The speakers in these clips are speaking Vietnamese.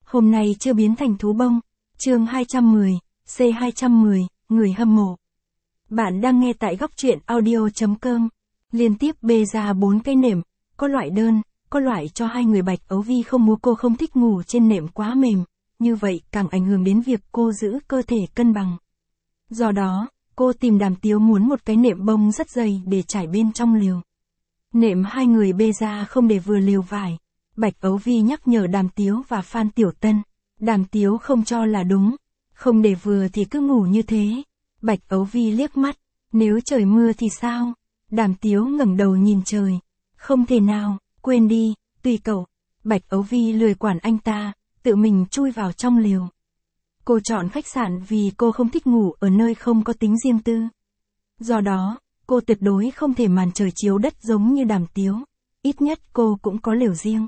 Hôm nay chưa biến thành thú bông. Chương 210, C210, người hâm mộ. Bạn đang nghe tại góc truyện audio.com. Liên tiếp bê ra 4 cái nệm, có loại đơn, có loại cho hai người Bạch Ấu Vi không mua. Cô không thích ngủ trên nệm quá mềm, như vậy càng ảnh hưởng đến việc cô giữ cơ thể cân bằng. Do đó, cô tìm Đàm Tiếu muốn một cái nệm bông rất dày để trải bên trong lều. Nệm hai người bê ra không để vừa lều vải. Bạch Ấu Vi nhắc nhở Đàm Tiếu và Phan Tiểu Tân. Đàm Tiếu không cho là đúng. Không để vừa thì cứ ngủ như thế. Bạch Ấu Vi liếc mắt. Nếu trời mưa thì sao? Đàm Tiếu ngẩng đầu nhìn trời. Không thể nào, quên đi, tùy cậu. Bạch Ấu Vi lười quản anh ta, tự mình chui vào trong lều. Cô chọn khách sạn vì cô không thích ngủ ở nơi không có tính riêng tư. Do đó, cô tuyệt đối không thể màn trời chiếu đất giống như Đàm Tiếu. Ít nhất cô cũng có lều riêng.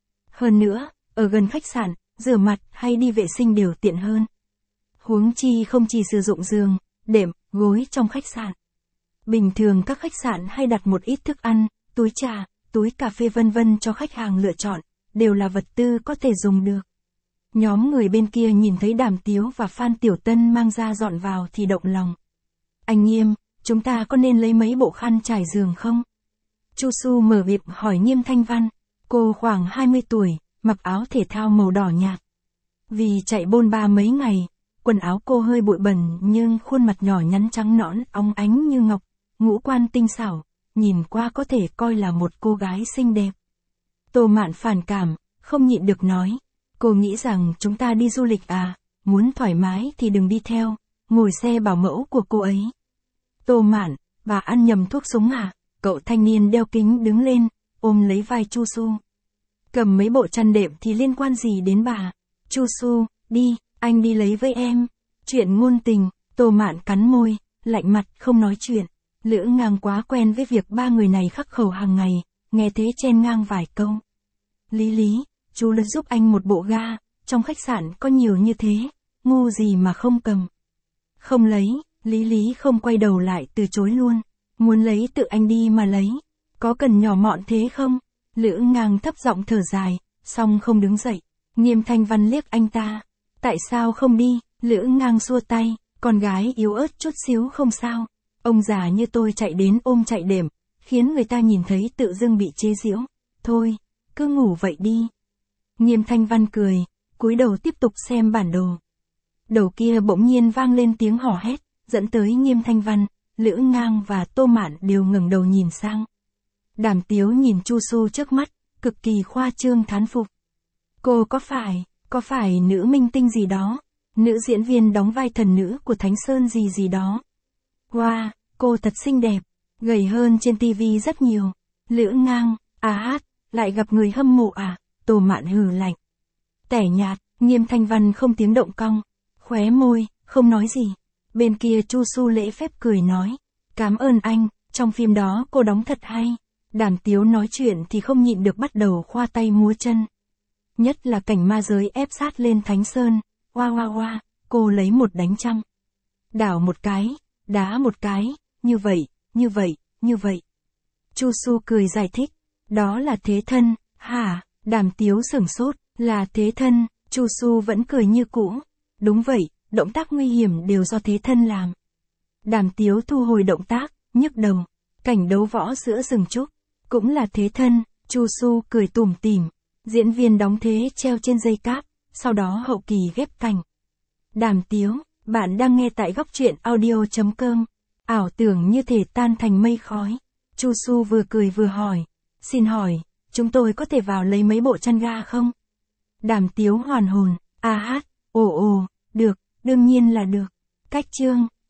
Hơn nữa, ở gần khách sạn, rửa mặt hay đi vệ sinh đều tiện hơn. Huống chi không chỉ sử dụng giường, đệm, gối trong khách sạn. Bình thường các khách sạn hay đặt một ít thức ăn, túi trà, túi cà phê vân vân cho khách hàng lựa chọn, đều là vật tư có thể dùng được. Nhóm người bên kia nhìn thấy Đàm Tiếu và Phan Tiểu Tân mang ra dọn vào thì động lòng. Anh Nghiêm, chúng ta có nên lấy mấy bộ khăn trải giường không? Chu Su mở bịp hỏi Nghiêm Thanh Văn. Cô khoảng 20 tuổi, mặc áo thể thao màu đỏ nhạt. Vì chạy bôn ba mấy ngày, quần áo cô hơi bụi bẩn nhưng khuôn mặt nhỏ nhắn trắng nõn óng ánh như ngọc, ngũ quan tinh xảo, nhìn qua có thể coi là một cô gái xinh đẹp. Tô Mạn phản cảm, không nhịn được nói. Cô nghĩ rằng chúng ta đi du lịch à, muốn thoải mái thì đừng đi theo, ngồi xe bảo mẫu của cô ấy. Tô Mạn, bà ăn nhầm thuốc súng à? Cậu thanh niên đeo kính đứng lên, ôm lấy vai Chu Su. Cầm mấy bộ chăn đệm thì liên quan gì đến bà? Chu Su, đi, anh đi lấy với em. Chuyện ngôn tình, Tô Mạn cắn môi, lạnh mặt không nói chuyện. Lữ Ngang quá quen với việc ba người này khắc khẩu hàng ngày, nghe thế chen ngang vài câu. Lý, chú lật giúp anh một bộ ga, trong khách sạn có nhiều như thế, ngu gì mà không cầm. Không lấy, Lý không quay đầu lại từ chối luôn. Muốn lấy tự anh đi mà lấy, có cần nhỏ mọn thế không? Lữ Ngang thấp giọng thở dài, xong không đứng dậy. Nghiêm Thanh Văn liếc anh ta. Tại sao không đi? Lữ Ngang xua tay, con gái yếu ớt chút xíu không sao. Ông già như tôi chạy đến ôm chạy đệm, khiến người ta nhìn thấy tự dưng bị chế giễu. Thôi, cứ ngủ vậy đi. Nghiêm Thanh Văn cười, cúi đầu tiếp tục xem bản đồ. Đầu kia bỗng nhiên vang lên tiếng hò hét, dẫn tới Nghiêm Thanh Văn, Lữ Ngang và Tô Mạn đều ngẩng đầu nhìn sang. Đàm Tiếu nhìn Chu Su trước mắt, cực kỳ khoa trương thán phục. Cô có phải nữ minh tinh gì đó, nữ diễn viên đóng vai thần nữ của Thánh Sơn gì đó. Wow, cô thật xinh đẹp, gầy hơn trên tivi rất nhiều. Lữ Ngang, lại gặp người hâm mộ à? Tô Mạn hừ lạnh. Tẻ nhạt, Nghiêm Thanh Văn không tiếng động cong, khóe môi, không nói gì. Bên kia Chu Su lễ phép cười nói, cảm ơn anh, trong phim đó cô đóng thật hay. Đàm Tiếu nói chuyện thì không nhịn được bắt đầu khoa tay múa chân. Nhất là cảnh ma giới ép sát lên Thánh Sơn, oa, cô lấy một đánh trăm. Đảo một cái, đá một cái, như vậy. Chu Su cười giải thích, đó là thế thân, hả? Đàm Tiếu sửng sốt, là thế thân, Chu Su vẫn cười như cũ. Đúng vậy, động tác nguy hiểm đều do thế thân làm. Đàm Tiếu thu hồi động tác, nhức đầu. Cảnh đấu võ giữa rừng trúc, cũng là thế thân, Chu Su cười tủm tỉm. Diễn viên đóng thế treo trên dây cáp, sau đó hậu kỳ ghép cảnh. Đàm Tiếu, bạn đang nghe tại góc truyện audio.com. Ảo tưởng như thể tan thành mây khói. Chu Su vừa cười vừa hỏi. Xin hỏi, chúng tôi có thể vào lấy mấy bộ chăn ga không? Đàm Tiếu hoàn hồn. Được, đương nhiên là được. Cách chương.